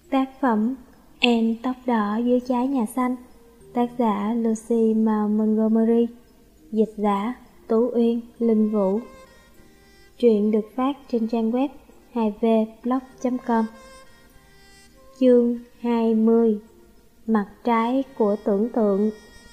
Tác phẩm Em tóc đỏ dưới trái nhà xanh. Tác giả Lucy Maud Montgomery. Dịch giả Tú Uyên, Linh Vũ. Truyện được phát trên trang web 2vblog.com. Chương 20. Mặt trái của tưởng tượng.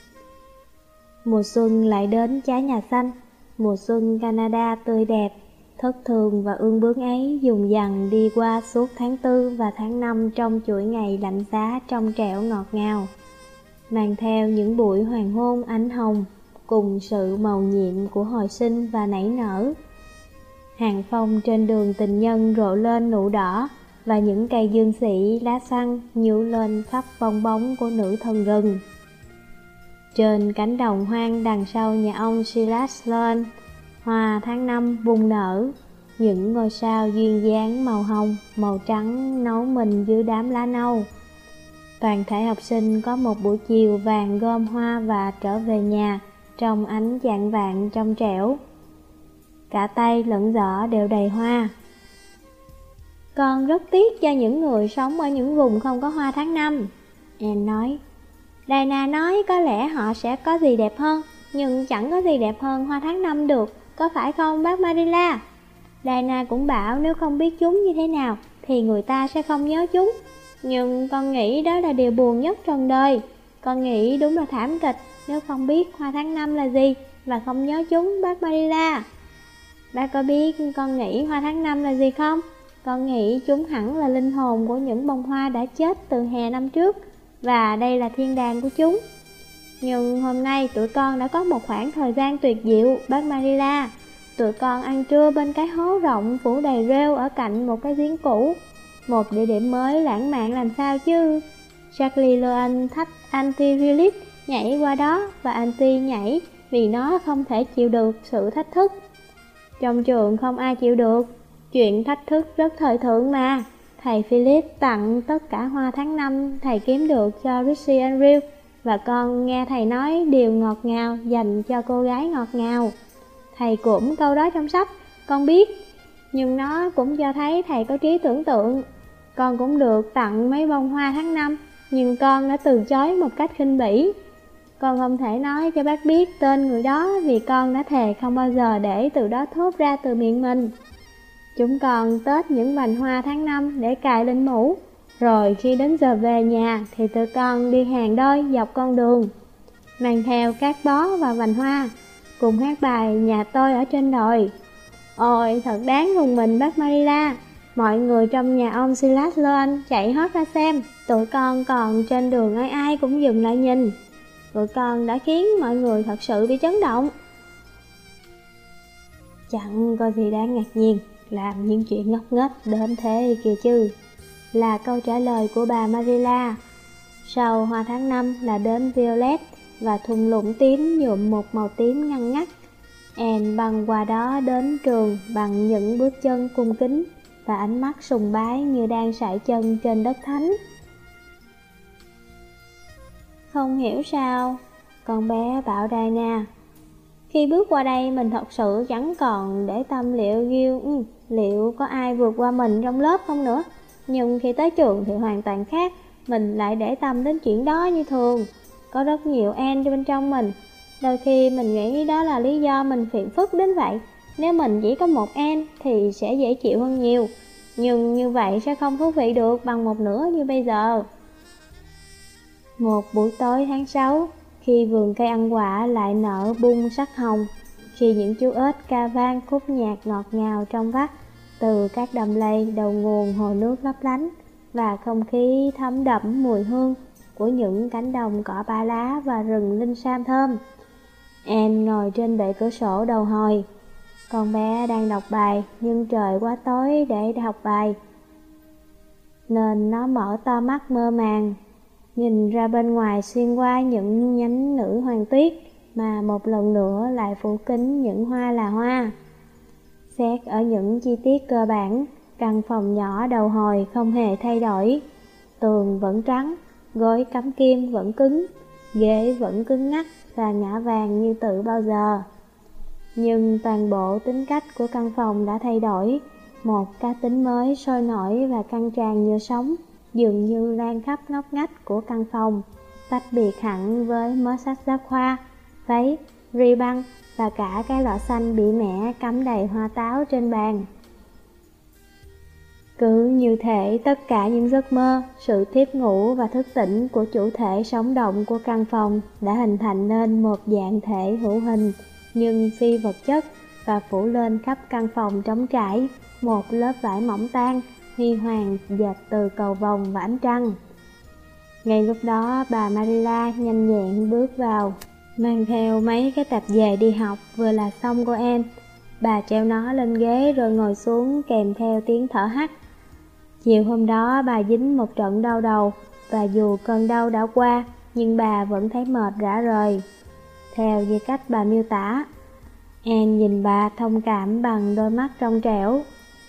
Mùa xuân lại đến trái nhà xanh. Mùa xuân Canada tươi đẹp, thất thường và ương bướng ấy dùng dằng đi qua suốt tháng 4 và tháng 5 trong chuỗi ngày lạnh giá trong trẻo ngọt ngào, mang theo những buổi hoàng hôn ánh hồng cùng sự màu nhiệm của hồi sinh và nảy nở. Hàng phong trên đường tình nhân rộ lên nụ đỏ và những cây dương xị lá xanh nhú lên khắp bong bóng của nữ thần rừng. Trên cánh đồng hoang đằng sau nhà ông Silas Sloan, hoa tháng 5 bung nở, những ngôi sao duyên dáng màu hồng, màu trắng nấu mình dưới đám lá nâu. Toàn thể học sinh có một buổi chiều vàng gom hoa và trở về nhà trong ánh chạng vạng trong trẻo. Cả tay lẫn giỏ đều đầy hoa. Con rất tiếc cho những người sống ở những vùng không có hoa tháng 5, Anne nói. Diana nói có lẽ họ sẽ có gì đẹp hơn, nhưng chẳng có gì đẹp hơn hoa tháng 5 được, có phải không bác Marilla? Diana cũng bảo nếu không biết chúng như thế nào thì người ta sẽ không nhớ chúng. Nhưng con nghĩ đó là điều buồn nhất trong đời. Con nghĩ đúng là thảm kịch nếu không biết hoa tháng 5 là gì và không nhớ chúng bác Marilla. Bác có biết con nghĩ hoa tháng 5 là gì không? Con nghĩ chúng hẳn là linh hồn của những bông hoa đã chết từ hè năm trước, và đây là thiên đàng của chúng. Nhưng hôm nay tụi con đã có một khoảng thời gian tuyệt diệu, bác Marilla. Tụi con ăn trưa bên cái hố rộng phủ đầy rêu ở cạnh một cái giếng cũ. Một địa điểm mới lãng mạn làm sao chứ. Charlie Loan thách Auntie Philip nhảy qua đó, và Auntie nhảy vì nó không thể chịu được sự thách thức. Trong trường không ai chịu được. Chuyện thách thức rất thời thượng mà. Thầy Philip tặng tất cả hoa tháng 5 thầy kiếm được cho Richie Andrew, và con nghe thầy nói điều ngọt ngào dành cho cô gái ngọt ngào. Thầy cũng câu đó trong sách, con biết, nhưng nó cũng cho thấy thầy có trí tưởng tượng. Con cũng được tặng mấy bông hoa tháng 5, nhưng con đã từ chối một cách khinh bỉ. Con không thể nói cho bác biết tên người đó vì con đã thề không bao giờ để từ đó thốt ra từ miệng mình. Chúng con tết những vành hoa tháng 5 để cài lên mũ, rồi khi đến giờ về nhà thì tụi con đi hàng đôi dọc con đường, mang theo các bó và vành hoa, cùng hát bài Nhà tôi ở trên đồi. Ôi, thật đáng rùng mình bác Marilla. Mọi người trong nhà ông Silas Loan chạy hót ra xem. Tụi con còn trên đường ai ai cũng dừng lại nhìn. Tụi con đã khiến mọi người thật sự bị chấn động. Chẳng có gì đáng ngạc nhiên, làm những chuyện ngốc nghếch đến thế kìa chứ, là câu trả lời của bà Marilla. Sau hoa tháng 5 là đến violet và thung lũng tím nhuộm một màu tím ngăn ngắt. Anne băng qua đó đến trường bằng những bước chân cung kính và ánh mắt sùng bái như đang sải chân trên đất thánh. Không hiểu sao, con bé bảo Diana. Khi bước qua đây mình thật sự chẳng còn để tâm liệu có ai vượt qua mình trong lớp không nữa. Nhưng khi tới trường thì hoàn toàn khác, mình lại để tâm đến chuyện đó như thường. Có rất nhiều Anne bên trong mình. Đôi khi mình nghĩ đó là lý do mình phiền phức đến vậy. Nếu mình chỉ có một Anne thì sẽ dễ chịu hơn nhiều. Nhưng như vậy sẽ không thú vị được bằng một nửa như bây giờ. Một buổi tối tháng 6, khi vườn cây ăn quả lại nở bung sắc hồng, khi những chú ếch ca vang khúc nhạc ngọt ngào trong vắt từ các đầm lầy đầu nguồn hồ nước lấp lánh, và không khí thấm đẫm mùi hương của những cánh đồng cỏ ba lá và rừng linh sam thơm, Anne ngồi trên bệ cửa sổ đầu hồi. Con bé đang đọc bài, nhưng trời quá tối để đọc bài, nên nó mở to mắt mơ màng, nhìn ra bên ngoài xuyên qua những nhánh nữ hoàng tuyết mà một lần nữa lại phủ kín những hoa là hoa. Xét ở những chi tiết cơ bản, căn phòng nhỏ đầu hồi không hề thay đổi. Tường vẫn trắng, gối cắm kim vẫn cứng, ghế vẫn cứng ngắc và ngả vàng như tự bao giờ. Nhưng toàn bộ tính cách của căn phòng đã thay đổi, một cá tính mới sôi nổi và căng tràn như sống, dường như lan khắp ngóc ngách của căn phòng, tách biệt hẳn với mớ sách giáo khoa, váy, ri băng và cả cái lọ xanh bị mẹ cắm đầy hoa táo trên bàn. Cứ như thể tất cả những giấc mơ, sự thiếp ngủ và thức tỉnh của chủ thể sống động của căn phòng đã hình thành nên một dạng thể hữu hình nhưng phi vật chất và phủ lên khắp căn phòng trống trải một lớp vải mỏng tang, huy hoàng dệt từ cầu vồng và ánh trăng. Ngay lúc đó bà Marilla nhanh nhẹn bước vào, mang theo mấy cái tạp dề đi học vừa là xong của em. Bà treo nó lên ghế rồi ngồi xuống kèm theo tiếng thở hắt. Chiều hôm đó bà dính một trận đau đầu, và dù cơn đau đã qua nhưng bà vẫn thấy mệt rã rời. Theo như cách bà miêu tả, Anne nhìn bà thông cảm bằng đôi mắt trong trẻo.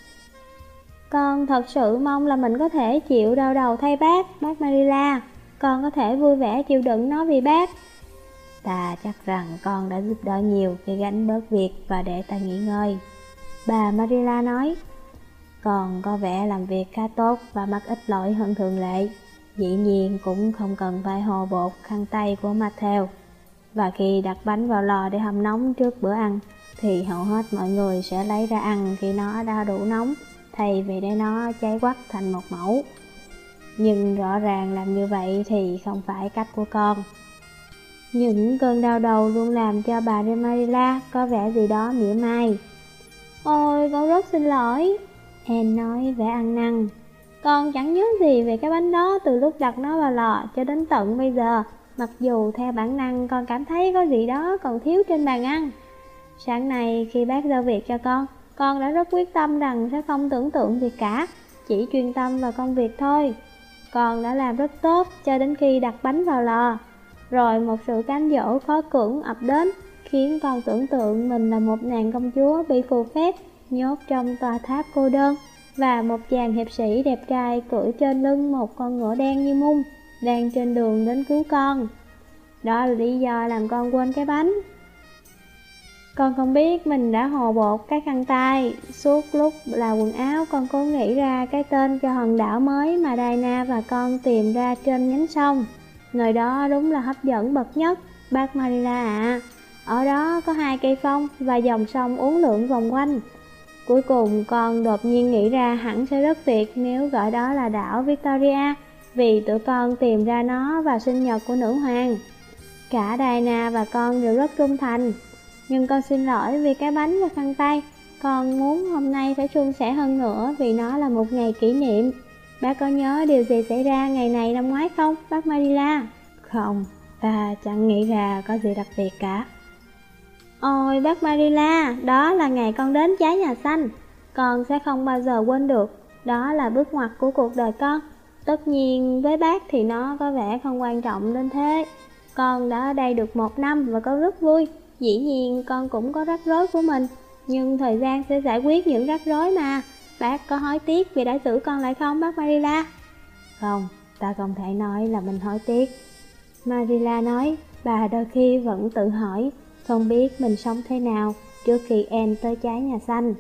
Con thật sự mong là mình có thể chịu đau đầu thay bác Marilla. Con có thể vui vẻ chịu đựng nó vì bác. Ta chắc rằng con đã giúp đỡ nhiều để gánh bớt việc và để ta nghỉ ngơi, bà Marilla nói. Con có vẻ làm việc khá tốt và mắc ít lỗi hơn thường lệ. Dĩ nhiên cũng không cần phải hồ bột khăn tay của Matthew. Và khi đặt bánh vào lò để hâm nóng trước bữa ăn, thì hầu hết mọi người sẽ lấy ra ăn khi nó đã đủ nóng, thay vì để nó cháy quắt thành một mẩu. Nhưng rõ ràng làm như vậy thì không phải cách của con. Những cơn đau đầu luôn làm cho bà Marilla có vẻ gì đó mỉa mai. Ôi, con rất xin lỗi, Anne nói vẻ ăn năn. Con chẳng nhớ gì về cái bánh đó từ lúc đặt nó vào lò cho đến tận bây giờ, mặc dù theo bản năng con cảm thấy có gì đó còn thiếu trên bàn ăn. Sáng nay khi bác giao việc cho con đã rất quyết tâm rằng sẽ không tưởng tượng gì cả, chỉ chuyên tâm vào công việc thôi. Con đã làm rất tốt cho đến khi đặt bánh vào lò. Rồi một sự cám dỗ khó cưỡng ập đến, khiến con tưởng tượng mình là một nàng công chúa bị phù phép, nhốt trong tòa tháp cô đơn, và một chàng hiệp sĩ đẹp trai cưỡi trên lưng một con ngựa đen như mung, đang trên đường đến cứu con. Đó là lý do làm con quên cái bánh. Con không biết mình đã hồ bột cái khăn tay. Suốt lúc là quần áo, con cố nghĩ ra cái tên cho hòn đảo mới mà Diana và con tìm ra trên nhánh sông. Nơi đó đúng là hấp dẫn bậc nhất, bác Marilla ạ. Ở đó có 2 cây phong và dòng sông uốn lượn vòng quanh. Cuối cùng con đột nhiên nghĩ ra hẳn sẽ rất tuyệt nếu gọi đó là đảo Victoria, vì tụi con tìm ra nó vào sinh nhật của nữ hoàng. Cả Diana và con đều rất trung thành. Nhưng con xin lỗi vì cái bánh và khăn tay. Con muốn hôm nay phải suôn sẻ hơn nữa vì nó là một ngày kỷ niệm. Bác có nhớ điều gì xảy ra ngày này năm ngoái không, bác Marilla? Không, ta chẳng nghĩ ra có gì đặc biệt cả. Ôi bác Marilla, đó là ngày con đến trái nhà xanh. Con sẽ không bao giờ quên được. Đó là bước ngoặt của cuộc đời con. Tất nhiên với bác thì nó có vẻ không quan trọng đến thế. Con đã ở đây được 1 năm và con rất vui. Dĩ nhiên con cũng có rắc rối của mình, nhưng thời gian sẽ giải quyết những rắc rối mà. Bác có hối tiếc vì đã giữ con lại không, bác Marilla? Không, ta không thể nói là mình hối tiếc. Marilla nói, bà đôi khi vẫn tự hỏi, không biết mình sống thế nào trước khi Anne tới trái nhà xanh.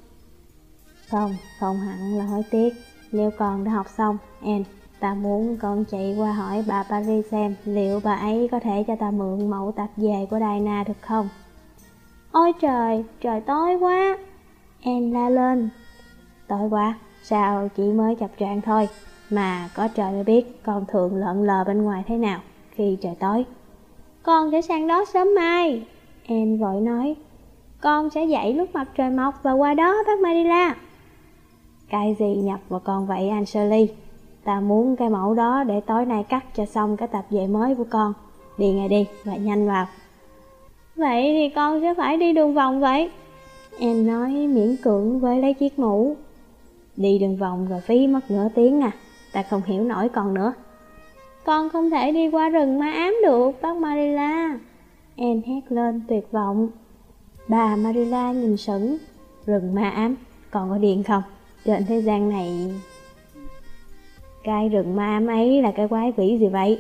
Không hẳn là hối tiếc. Nếu con đã học xong, Anne, ta muốn con chạy qua hỏi bà Paris xem liệu bà ấy có thể cho ta mượn mẫu tạp dề của Diana được không. Ôi trời tối quá, Anne la lên. Tối quá, sao chỉ mới chập choạng thôi, mà có trời mới biết con thường lợn lờ bên ngoài thế nào khi trời tối. Con sẽ sang đó sớm mai, Anne vội nói. Con sẽ dậy lúc mặt trời mọc và qua đó, bác Marilla. Cái gì nhập vào con vậy anh Shirley? Ta muốn cái mẫu đó để tối nay cắt cho xong cái tạp dề mới của con. Đi ngay đi và nhanh vào. Vậy thì con sẽ phải đi đường vòng vậy, Anne nói miễn cưỡng với lấy chiếc mũ. Đi đường vòng rồi phí mất nửa tiếng à, ta không hiểu nổi con nữa. Con không thể đi qua rừng ma ám được, bác Marilla, Anne hét lên tuyệt vọng. Bà Marilla nhìn sững. Rừng ma ám, con có điên không? Trên thế gian này, cái rừng ma ám ấy là cái quái quỷ gì vậy?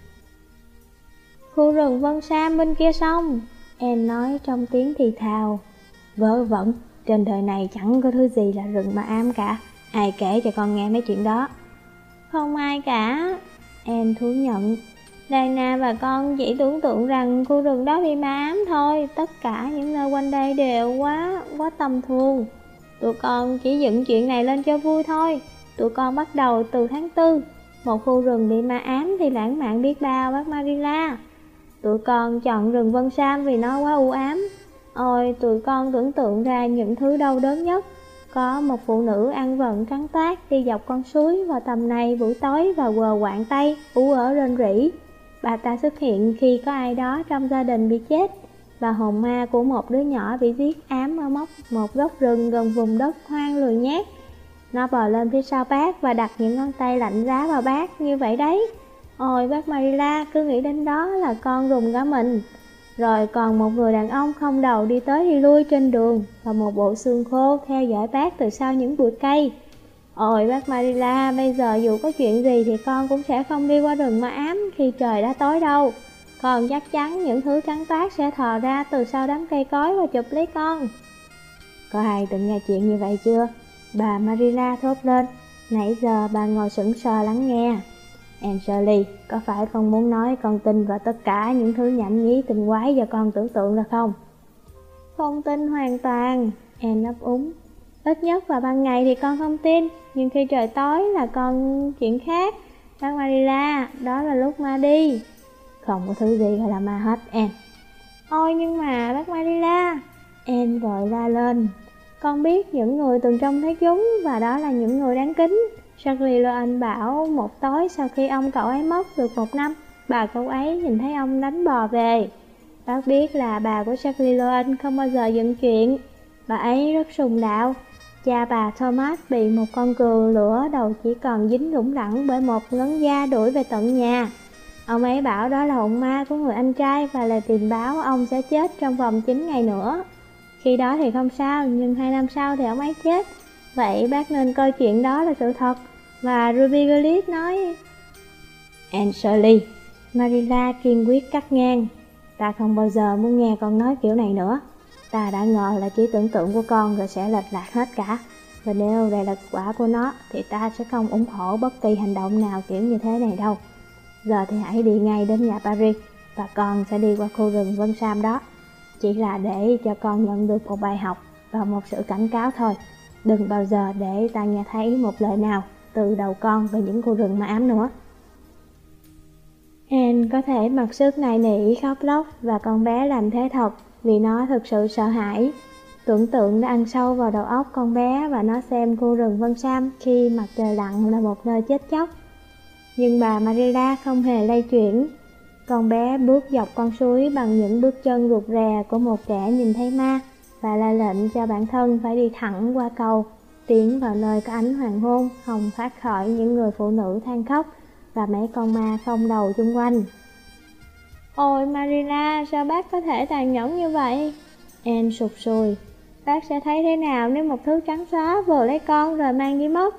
Khu rừng Vân Sam bên kia sông, Anne nói trong tiếng thì thào. Vớ vẩn, trên đời này chẳng có thứ gì là rừng ma ám cả. Ai kể cho con nghe mấy chuyện đó? Không ai cả, Anne thú nhận. Diana và con chỉ tưởng tượng rằng khu rừng đó bị ma ám thôi. Tất cả những nơi quanh đây đều quá tầm thường. Tụi con chỉ dựng chuyện này lên cho vui thôi. Tụi con bắt đầu từ tháng 4. Một khu rừng bị ma ám thì lãng mạn biết bao bác Marilla. Tụi con chọn rừng Vân Sam vì nó quá u ám. Ôi, tụi con tưởng tượng ra những thứ đau đớn nhất. Có một phụ nữ ăn vận trắng toát đi dọc con suối vào tầm này buổi tối và quờ quạng tay, ú ớ rên rỉ. Bà ta xuất hiện khi có ai đó trong gia đình bị chết, và hồn ma của một đứa nhỏ bị giết ám ở một góc rừng gần vùng đất hoang lười nhác. Nó bò lên phía sau bác và đặt những ngón tay lạnh giá vào bác như vậy đấy. Ôi bác Marilla, cứ nghĩ đến đó là con rùng cả mình. Rồi còn một người đàn ông không đầu đi tới đi lui trên đường, và một bộ xương khô theo dõi bác từ sau những bụi cây. Ôi bác Marilla, bây giờ dù có chuyện gì thì con cũng sẽ không đi qua rừng ma ám khi trời đã tối đâu. Con chắc chắn những thứ trắng toát sẽ thò ra từ sau đám cây cối và chụp lấy con. Có ai từng nghe chuyện như vậy chưa? Bà Marilla thốt lên. Nãy giờ bà ngồi sững sờ lắng nghe. Anne Shirley, có phải con muốn nói con tin vào tất cả những thứ nhảm nhí tinh quái do con tưởng tượng ra không? Không tin hoàn toàn, Anne ấp úng. Ít nhất vào ban ngày thì con không tin, nhưng khi trời tối là con chuyện khác. Bác Marilla, đó là lúc ma đi. Không có thứ gì gọi là ma hết, Anne. Ôi nhưng mà bác Marilla, Anne vội la lên. Con biết những người từng trông thấy chúng, và đó là những người đáng kính. Charlie Loan bảo một tối sau khi ông cậu ấy mất được 1 năm, bà cậu ấy nhìn thấy ông đánh bò về. Bác biết là bà của Charlie Loan không bao giờ dựng chuyện. Bà ấy rất sùng đạo. Cha bà Thomas bị một con cừu lửa đầu chỉ còn dính lủng lẳng bởi một ngấn da đuổi về tận nhà. Ông ấy bảo đó là hồn ma của người anh trai và lời tình báo ông sẽ chết trong vòng 9 ngày nữa. Khi đó thì không sao, nhưng 2 năm sau thì ông ấy chết. Vậy bác nên coi chuyện đó là sự thật. Và Ruby Gillis nói... Anne Shirley, Marilla kiên quyết cắt ngang. Ta không bao giờ muốn nghe con nói kiểu này nữa. Ta đã ngờ là trí tưởng tượng của con rồi sẽ lệch lạc hết cả. Và nếu đây là quả của nó thì ta sẽ không ủng hộ bất kỳ hành động nào kiểu như thế này đâu. Giờ thì hãy đi ngay đến nhà Paris, và con sẽ đi qua khu rừng Vân Sam đó. Chỉ là để cho con nhận được một bài học và một sự cảnh cáo thôi. Đừng bao giờ để ta nghe thấy một lời nào từ đầu con về những khu rừng ma ám nữa. Anne có thể mặc sức nài nỉ khóc lóc, và con bé làm thế thật vì nó thực sự sợ hãi. Tưởng tượng đã ăn sâu vào đầu óc con bé, và nó xem khu rừng Vân Sam khi mặt trời lặn là một nơi chết chóc. Nhưng bà Marilla không hề lay chuyển. Con bé bước dọc con suối bằng những bước chân rụt rè của một kẻ nhìn thấy ma, và ra lệnh cho bản thân phải đi thẳng qua cầu, tiến vào nơi có ánh hoàng hôn hồng thoát khỏi những người phụ nữ than khóc và mấy con ma không đầu chung quanh. Ôi Marilla, sao bác có thể tàn nhẫn như vậy? Anne sụt sùi. Bác sẽ thấy thế nào nếu một thứ trắng xóa vồ lấy con rồi mang đi mất?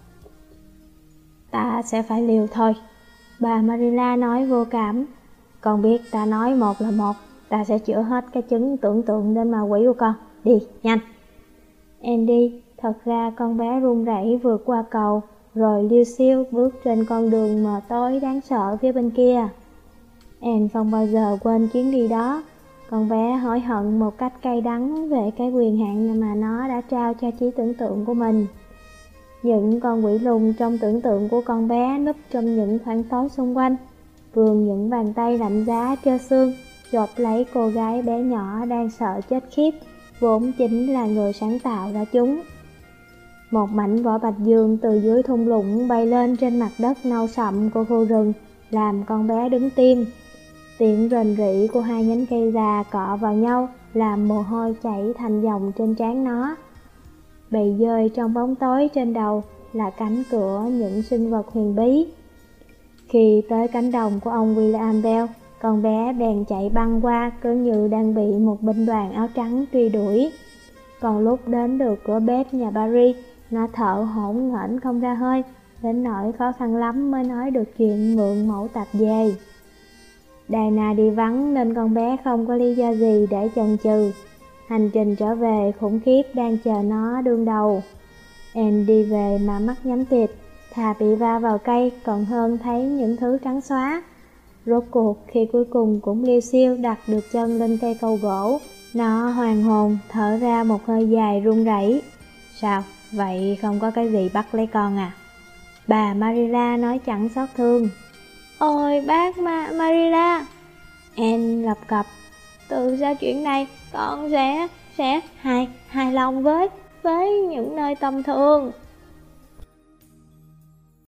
Ta sẽ phải liều thôi, bà Marilla nói vô cảm. Con biết ta nói một là một, ta sẽ chữa hết cái chứng tưởng tượng đến ma quỷ của con. Đi, nhanh. Andy, thật ra con bé run rẩy vượt qua cầu, rồi liêu xiêu bước trên con đường mờ tối đáng sợ phía bên kia. Anne không bao giờ quên chuyến đi đó. Con bé hối hận một cách cay đắng về cái quyền hạn mà nó đã trao cho trí tưởng tượng của mình. Những con quỷ lùn trong tưởng tượng của con bé núp trong những khoảng tối xung quanh, vươn những bàn tay lạnh giá trơ xương, chộp lấy cô gái bé nhỏ đang sợ chết khiếp, vốn chính là người sáng tạo ra chúng. Một mảnh vỏ bạch dương từ dưới thung lũng bay lên trên mặt đất nâu sậm của khu rừng, làm con bé đứng tim. Tiếng rền rỉ của 2 nhánh cây già cọ vào nhau, làm mồ hôi chảy thành dòng trên trán nó. Bầy dơi trong bóng tối trên đầu là cánh cửa những sinh vật huyền bí. Khi tới cánh đồng của ông William Bell, con bé bèn chạy băng qua cứ như đang bị một binh đoàn áo trắng truy đuổi. Còn lúc đến được cửa bếp nhà Barry, nó thở hổn hển không ra hơi, đến nỗi khó khăn lắm mới nói được chuyện mượn mẫu tạp dề. Diana đi vắng nên con bé không có lý do gì để chần chừ. Hành trình trở về khủng khiếp đang chờ nó đương đầu. Anne đi về mà mắt nhắm tịt. Thà bị va vào cây còn hơn thấy những thứ trắng xóa. Rốt cuộc khi cuối cùng cũng liêu xiêu đặt được chân lên cây cầu gỗ, nó hoàn hồn thở ra một hơi dài run rẩy. Sao, vậy không có cái gì bắt lấy con à? Bà Marilla nói chẳng xót thương. Ôi bác Marilla, Anne lập cập, từ sau chuyện này con sẽ hài lòng với những nơi tầm thường.